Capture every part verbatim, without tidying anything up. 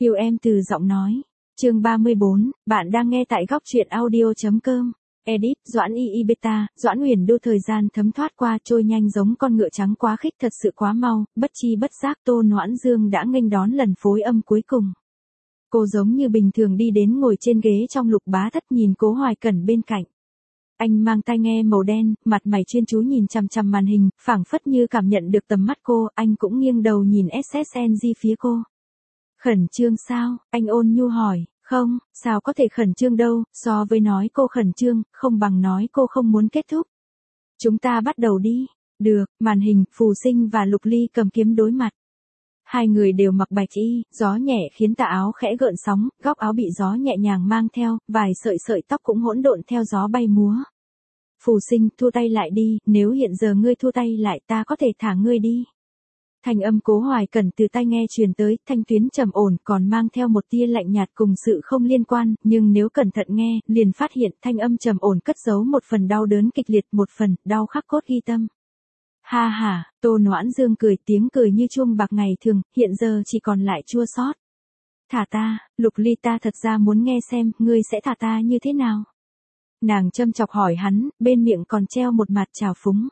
Yêu em từ giọng nói. Chương ba mươi bốn, bạn đang nghe tại góc truyện audio.com. Edit, Doãn y y beta, Doãn Huyền Đô. Thời gian thấm thoát qua trôi nhanh giống con ngựa trắng quá khích, thật sự quá mau, bất chi bất giác Tô Noãn Dương đã nghênh đón lần phối âm cuối cùng. Cô giống như bình thường đi đến ngồi trên ghế trong Lục Bá Thất, nhìn Cố Hoài Cẩn bên cạnh. Anh mang tai nghe màu đen, mặt mày chuyên chú nhìn chằm chằm màn hình, phảng phất như cảm nhận được tầm mắt cô, anh cũng nghiêng đầu nhìn ét ét en giê phía cô. Khẩn trương sao? Anh ôn nhu hỏi. Không, sao có thể khẩn trương đâu, so với nói cô khẩn trương, không bằng nói cô không muốn kết thúc. Chúng ta bắt đầu đi. Được, màn hình, Phù Sinh và Lục Ly cầm kiếm đối mặt. Hai người đều mặc bạch y, gió nhẹ khiến tà áo khẽ gợn sóng, góc áo bị gió nhẹ nhàng mang theo, vài sợi sợi tóc cũng hỗn độn theo gió bay múa. Phù Sinh, thua tay lại đi, nếu hiện giờ ngươi thua tay lại ta có thể thả ngươi đi. Thanh âm Cố Hoài Cẩn từ tai nghe truyền tới, thanh tuyến trầm ổn, còn mang theo một tia lạnh nhạt cùng sự không liên quan, nhưng nếu cẩn thận nghe, liền phát hiện thanh âm trầm ổn cất giấu một phần đau đớn kịch liệt, một phần đau khắc cốt ghi tâm. Ha ha, Tô Noãn Dương cười, tiếng cười như chuông bạc ngày thường, hiện giờ chỉ còn lại chua xót. Thả ta, Lục Ly, ta thật ra muốn nghe xem, ngươi sẽ thả ta như thế nào? Nàng châm chọc hỏi hắn, bên miệng còn treo một mặt trào phúng.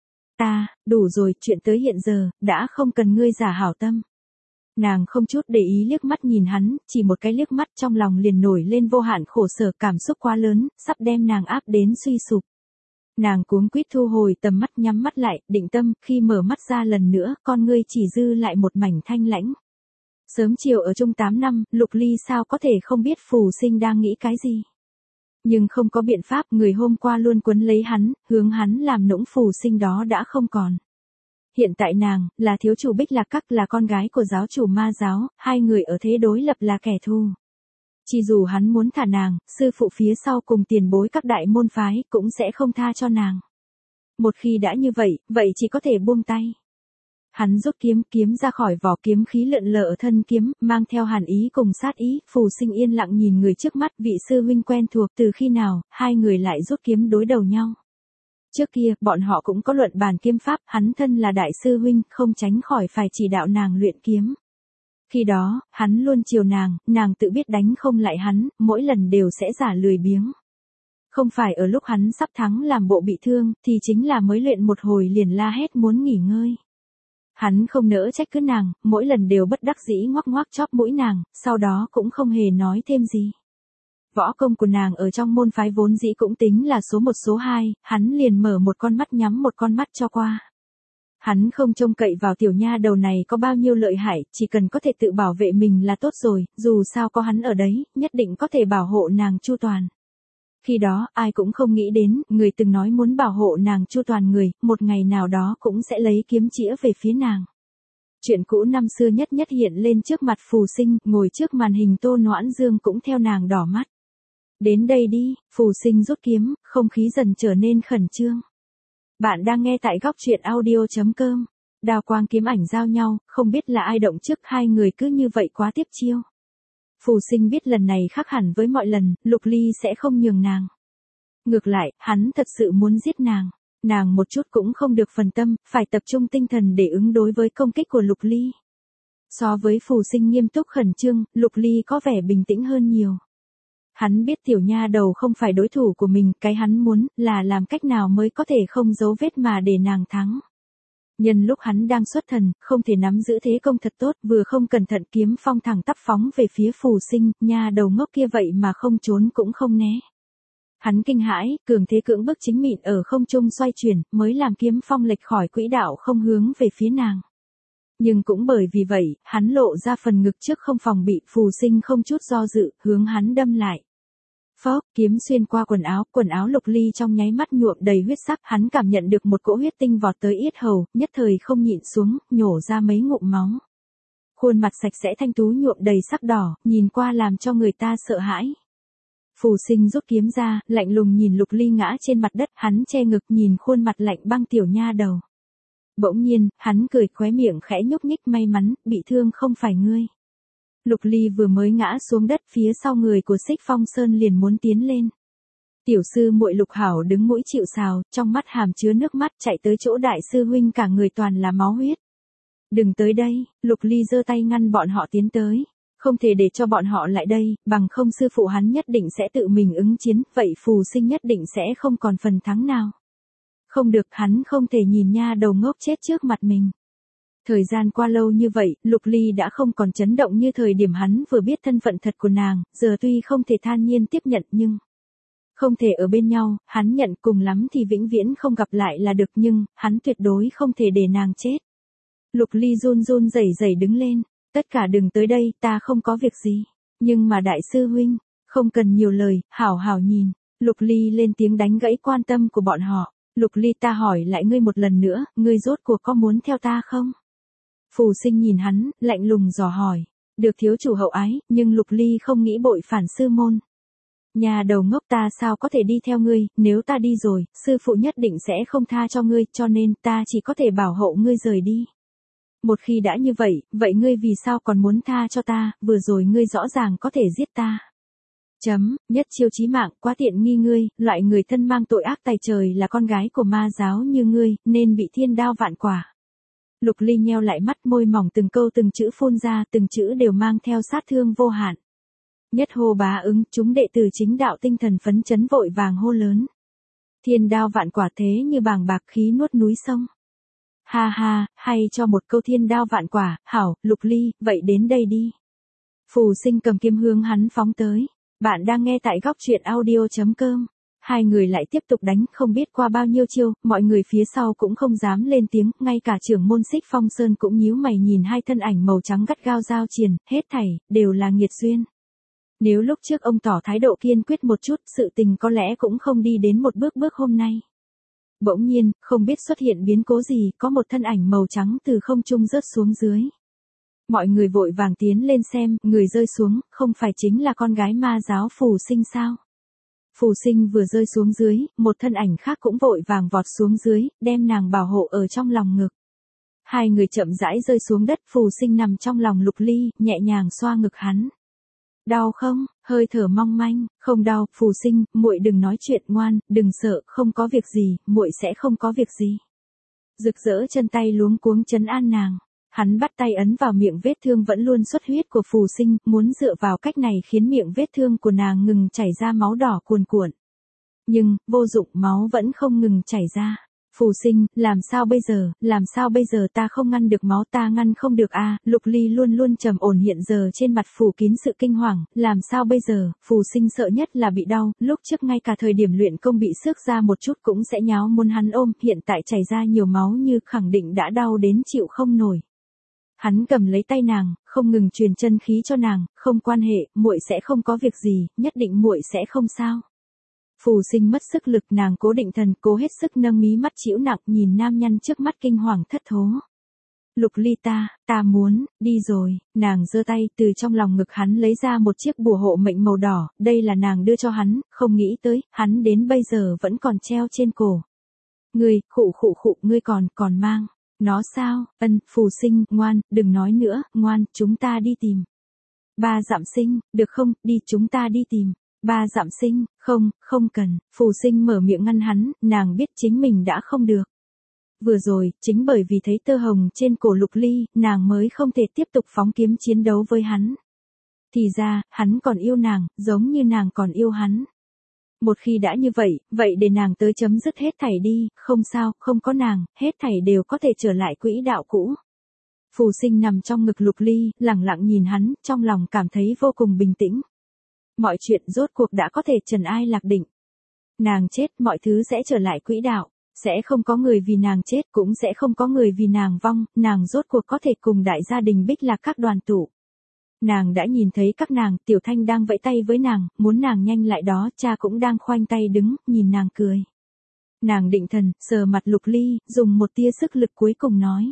Ta, đủ rồi, chuyện tới hiện giờ, đã không cần ngươi giả hảo tâm. Nàng không chút để ý liếc mắt nhìn hắn, chỉ một cái liếc mắt trong lòng liền nổi lên vô hạn khổ sở, cảm xúc quá lớn, sắp đem nàng áp đến suy sụp. Nàng cuống quýt thu hồi tầm mắt, nhắm mắt lại, định tâm, khi mở mắt ra lần nữa, con ngươi chỉ dư lại một mảnh thanh lãnh. Sớm chiều ở chung tám năm, Lục Ly sao có thể không biết Phù Sinh đang nghĩ cái gì. Nhưng không có biện pháp, người hôm qua luôn quấn lấy hắn, hướng hắn làm nũng Phù Sinh đó đã không còn. Hiện tại nàng, là thiếu chủ Bích Lạc Các, là con gái của giáo chủ Ma giáo, hai người ở thế đối lập là kẻ thù. Chỉ dù hắn muốn thả nàng, sư phụ phía sau cùng tiền bối các đại môn phái cũng sẽ không tha cho nàng. Một khi đã như vậy, vậy chỉ có thể buông tay. Hắn rút kiếm, kiếm ra khỏi vỏ, kiếm khí lượn lờ ở thân kiếm, mang theo hàn ý cùng sát ý. Phù Sinh yên lặng nhìn người trước mắt, vị sư huynh quen thuộc, từ khi nào, hai người lại rút kiếm đối đầu nhau. Trước kia, bọn họ cũng có luận bàn kiếm pháp, hắn thân là đại sư huynh, không tránh khỏi phải chỉ đạo nàng luyện kiếm. Khi đó, hắn luôn chiều nàng, nàng tự biết đánh không lại hắn, mỗi lần đều sẽ giả lười biếng. Không phải ở lúc hắn sắp thắng làm bộ bị thương, thì chính là mới luyện một hồi liền la hét muốn nghỉ ngơi. Hắn không nỡ trách cứ nàng, mỗi lần đều bất đắc dĩ ngoắc ngoắc chóp mũi nàng, sau đó cũng không hề nói thêm gì. Võ công của nàng ở trong môn phái vốn dĩ cũng tính là số một số hai, hắn liền mở một con mắt nhắm một con mắt cho qua. Hắn không trông cậy vào tiểu nha đầu này có bao nhiêu lợi hại, chỉ cần có thể tự bảo vệ mình là tốt rồi, dù sao có hắn ở đấy, nhất định có thể bảo hộ nàng chu toàn. Khi đó, ai cũng không nghĩ đến, người từng nói muốn bảo hộ nàng chu toàn người, một ngày nào đó cũng sẽ lấy kiếm chĩa về phía nàng. Chuyện cũ năm xưa nhất nhất hiện lên trước mặt Phù Sinh, ngồi trước màn hình Tô Noãn Dương cũng theo nàng đỏ mắt. Đến đây đi, Phù Sinh rút kiếm, không khí dần trở nên khẩn trương. Bạn đang nghe tại góc truyện audio.com. Đao quang kiếm ảnh giao nhau, không biết là ai động trước, hai người cứ như vậy quá tiếp chiêu. Phù Sinh biết lần này khác hẳn với mọi lần, Lục Ly sẽ không nhường nàng. Ngược lại, hắn thật sự muốn giết nàng. Nàng một chút cũng không được phần tâm, phải tập trung tinh thần để ứng đối với công kích của Lục Ly. So với Phù Sinh nghiêm túc khẩn trương, Lục Ly có vẻ bình tĩnh hơn nhiều. Hắn biết tiểu nha đầu không phải đối thủ của mình, cái hắn muốn là làm cách nào mới có thể không giấu vết mà để nàng thắng. Nhân lúc hắn đang xuất thần, không thể nắm giữ thế công thật tốt, vừa không cẩn thận kiếm phong thẳng tắp phóng về phía Phù Sinh, nha đầu ngốc kia vậy mà không trốn cũng không né. Hắn kinh hãi, cường thế cưỡng bức chính mịn ở không trung xoay chuyển, mới làm kiếm phong lệch khỏi quỹ đạo không hướng về phía nàng. Nhưng cũng bởi vì vậy, hắn lộ ra phần ngực trước không phòng bị, Phù Sinh không chút do dự, hướng hắn đâm lại. Phốc, kiếm xuyên qua quần áo, quần áo Lục Ly trong nháy mắt nhuộm đầy huyết sắc, hắn cảm nhận được một cỗ huyết tinh vọt tới yết hầu, nhất thời không nhịn xuống, nhổ ra mấy ngụm máu. Khuôn mặt sạch sẽ thanh tú nhuộm đầy sắc đỏ, nhìn qua làm cho người ta sợ hãi. Phù Sinh rút kiếm ra, lạnh lùng nhìn Lục Ly ngã trên mặt đất, hắn che ngực nhìn khuôn mặt lạnh băng tiểu nha đầu. Bỗng nhiên, hắn cười, khóe miệng khẽ nhúc nhích, may mắn, bị thương không phải ngươi. Lục Ly vừa mới ngã xuống đất, phía sau người của Xích Phong Sơn liền muốn tiến lên. Tiểu sư muội Lục Hảo đứng mũi chịu sào, trong mắt hàm chứa nước mắt, chạy tới chỗ đại sư huynh, cả người toàn là máu huyết. Đừng tới đây, Lục Ly giơ tay ngăn bọn họ tiến tới. Không thể để cho bọn họ lại đây, bằng không sư phụ hắn nhất định sẽ tự mình ứng chiến, vậy phù sinh nhất định sẽ không còn phần thắng nào. Không được, hắn không thể nhìn nha đầu ngốc chết trước mặt mình. Thời gian qua lâu như vậy, Lục Ly đã không còn chấn động như thời điểm hắn vừa biết thân phận thật của nàng, giờ tuy không thể than nhiên tiếp nhận nhưng... Không thể ở bên nhau, hắn nhận cùng lắm thì vĩnh viễn không gặp lại là được nhưng, hắn tuyệt đối không thể để nàng chết. Lục Ly run run rẩy rẩy đứng lên, tất cả đừng tới đây, ta không có việc gì. Nhưng mà đại sư huynh, không cần nhiều lời, hảo hảo nhìn. Lục Ly lên tiếng đánh gãy quan tâm của bọn họ. Lục Ly, ta hỏi lại ngươi một lần nữa, ngươi rốt cuộc có muốn theo ta không? Phù sinh nhìn hắn, lạnh lùng dò hỏi. Được thiếu chủ hậu ái, nhưng Lục Ly không nghĩ bội phản sư môn. Nhà đầu ngốc, ta sao có thể đi theo ngươi, nếu ta đi rồi, sư phụ nhất định sẽ không tha cho ngươi, cho nên ta chỉ có thể bảo hộ ngươi rời đi. Một khi đã như vậy, vậy ngươi vì sao còn muốn tha cho ta, vừa rồi ngươi rõ ràng có thể giết ta. Chấm, nhất chiêu chí mạng, quá tiện nghi ngươi, loại người thân mang tội ác tày trời là con gái của ma giáo như ngươi, nên bị thiên đao vạn quả. Lục Ly nheo lại mắt, môi mỏng từng câu từng chữ phun ra, từng chữ đều mang theo sát thương vô hạn. Nhất hô bá ứng, chúng đệ tử chính đạo tinh thần phấn chấn vội vàng hô lớn. Thiên đao vạn quả thế như bàng bạc khí nuốt núi sông. Ha ha, hay cho một câu thiên đao vạn quả, hảo, Lục Ly, vậy đến đây đi. Phù sinh cầm kiếm hướng hắn phóng tới. Bạn đang nghe tại góc truyện audio chấm com. Hai người lại tiếp tục đánh, không biết qua bao nhiêu chiêu, mọi người phía sau cũng không dám lên tiếng, ngay cả trưởng môn Xích Phong Sơn cũng nhíu mày nhìn hai thân ảnh màu trắng gắt gao giao triền, hết thảy, đều là nghiệt duyên. Nếu lúc trước ông tỏ thái độ kiên quyết một chút, sự tình có lẽ cũng không đi đến một bước bước hôm nay. Bỗng nhiên, không biết xuất hiện biến cố gì, có một thân ảnh màu trắng từ không trung rớt xuống dưới. Mọi người vội vàng tiến lên xem, người rơi xuống, không phải chính là con gái ma giáo Phù Sinh sao? Phù Sinh vừa rơi xuống dưới, một thân ảnh khác cũng vội vàng vọt xuống dưới, đem nàng bảo hộ ở trong lòng ngực. Hai người chậm rãi rơi xuống đất, Phù Sinh nằm trong lòng Lục Ly, nhẹ nhàng xoa ngực hắn. Đau không? Hơi thở mong manh, không đau, Phù Sinh, muội đừng nói chuyện, ngoan, đừng sợ, không có việc gì, muội sẽ không có việc gì. Rực rỡ chân tay luống cuống trấn an nàng. Hắn bắt tay ấn vào miệng vết thương vẫn luôn xuất huyết của Phù Sinh, muốn dựa vào cách này khiến miệng vết thương của nàng ngừng chảy ra máu đỏ cuồn cuộn. Nhưng, vô dụng, máu vẫn không ngừng chảy ra. Phù Sinh, làm sao bây giờ, làm sao bây giờ, ta không ngăn được máu, ta ngăn không được a. À, Lục Ly luôn luôn trầm ổn hiện giờ trên mặt phủ kín sự kinh hoàng, làm sao bây giờ, Phù Sinh sợ nhất là bị đau, lúc trước ngay cả thời điểm luyện công bị xước ra một chút cũng sẽ nháo muốn hắn ôm, hiện tại chảy ra nhiều máu như khẳng định đã đau đến chịu không nổi. Hắn cầm lấy tay nàng, không ngừng truyền chân khí cho nàng, không quan hệ, muội sẽ không có việc gì, nhất định muội sẽ không sao. Phù Sinh mất sức lực, nàng cố định thần, cố hết sức nâng mí mắt chịu nặng nhìn nam nhân trước mắt kinh hoàng thất thố. Lục Ly, ta, ta muốn, đi rồi, nàng giơ tay từ trong lòng ngực hắn lấy ra một chiếc bùa hộ mệnh màu đỏ, đây là nàng đưa cho hắn, không nghĩ tới, hắn đến bây giờ vẫn còn treo trên cổ. Ngươi, khụ khụ khụ, ngươi còn, còn mang. Nó sao? Ân, Phù Sinh, ngoan, đừng nói nữa, ngoan, chúng ta đi tìm. Ba Dặm Sinh, được không, đi, chúng ta đi tìm. Ba Dặm Sinh, không, không cần, Phù Sinh mở miệng ngăn hắn, nàng biết chính mình đã không được. Vừa rồi, chính bởi vì thấy tơ hồng trên cổ Lục Ly, nàng mới không thể tiếp tục phóng kiếm chiến đấu với hắn. Thì ra, hắn còn yêu nàng, giống như nàng còn yêu hắn. Một khi đã như vậy, vậy để nàng tới chấm dứt hết thảy đi, không sao, không có nàng, hết thảy đều có thể trở lại quỹ đạo cũ. Phù Sinh nằm trong ngực Lục Ly, lặng lặng nhìn hắn, trong lòng cảm thấy vô cùng bình tĩnh. Mọi chuyện rốt cuộc đã có thể trần ai lạc định. Nàng chết, mọi thứ sẽ trở lại quỹ đạo, sẽ không có người vì nàng chết, cũng sẽ không có người vì nàng vong, nàng rốt cuộc có thể cùng đại gia đình Bích Lạc các đoàn tụ. Nàng đã nhìn thấy các nàng, Tiểu Thanh đang vẫy tay với nàng, muốn nàng nhanh lại đó, cha cũng đang khoanh tay đứng, nhìn nàng cười. Nàng định thần, sờ mặt Lục Ly, dùng một tia sức lực cuối cùng nói.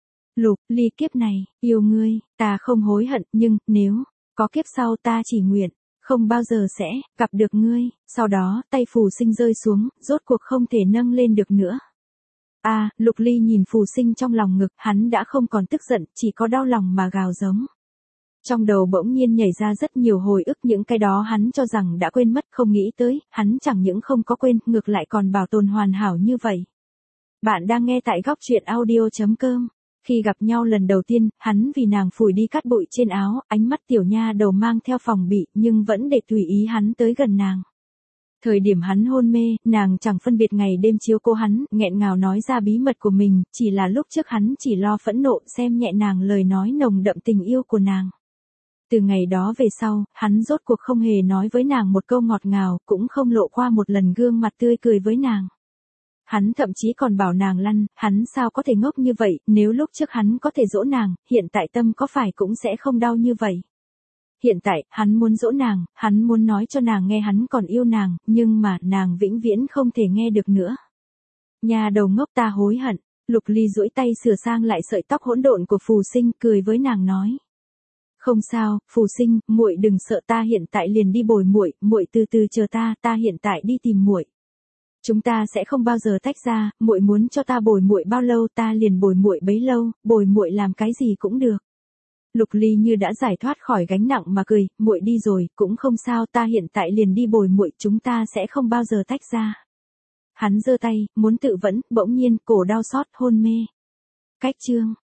Lục Ly, kiếp này, yêu ngươi, ta không hối hận, nhưng, nếu, có kiếp sau ta chỉ nguyện, không bao giờ sẽ, gặp được ngươi, sau đó, tay Phù Sinh rơi xuống, rốt cuộc không thể nâng lên được nữa. A, à, Lục Ly nhìn Phù Sinh trong lòng ngực, hắn đã không còn tức giận, chỉ có đau lòng mà gào giống. Trong đầu bỗng nhiên nhảy ra rất nhiều hồi ức, những cái đó hắn cho rằng đã quên mất, không nghĩ tới, hắn chẳng những không có quên, ngược lại còn bảo tồn hoàn hảo như vậy. Bạn đang nghe tại góc truyện audio chấm com. Khi gặp nhau lần đầu tiên, hắn vì nàng phủi đi cát bụi trên áo, ánh mắt tiểu nha đầu mang theo phòng bị, nhưng vẫn để tùy ý hắn tới gần nàng. Thời điểm hắn hôn mê, nàng chẳng phân biệt ngày đêm chiếu cố hắn, nghẹn ngào nói ra bí mật của mình, chỉ là lúc trước hắn chỉ lo phẫn nộ xem nhẹ nàng lời nói nồng đậm tình yêu của nàng. Từ ngày đó về sau, hắn rốt cuộc không hề nói với nàng một câu ngọt ngào, cũng không lộ qua một lần gương mặt tươi cười với nàng. Hắn thậm chí còn bảo nàng lăn, hắn sao có thể ngốc như vậy, nếu lúc trước hắn có thể dỗ nàng, hiện tại tâm có phải cũng sẽ không đau như vậy. Hiện tại, hắn muốn dỗ nàng, hắn muốn nói cho nàng nghe hắn còn yêu nàng, nhưng mà nàng vĩnh viễn không thể nghe được nữa. Nhà đầu ngốc ta hối hận, Lục Ly duỗi tay sửa sang lại sợi tóc hỗn độn của Phù Sinh, cười với nàng nói. Không sao, Phù Sinh, muội đừng sợ, ta hiện tại liền đi bồi muội, muội từ từ chờ ta, ta hiện tại đi tìm muội. Chúng ta sẽ không bao giờ tách ra, muội muốn cho ta bồi muội bao lâu ta liền bồi muội bấy lâu, bồi muội làm cái gì cũng được. Lục Ly như đã giải thoát khỏi gánh nặng mà cười, muội đi rồi, cũng không sao, ta hiện tại liền đi bồi muội, chúng ta sẽ không bao giờ tách ra. Hắn giơ tay, muốn tự vẫn, bỗng nhiên, cổ đau xót, hôn mê. Cách chương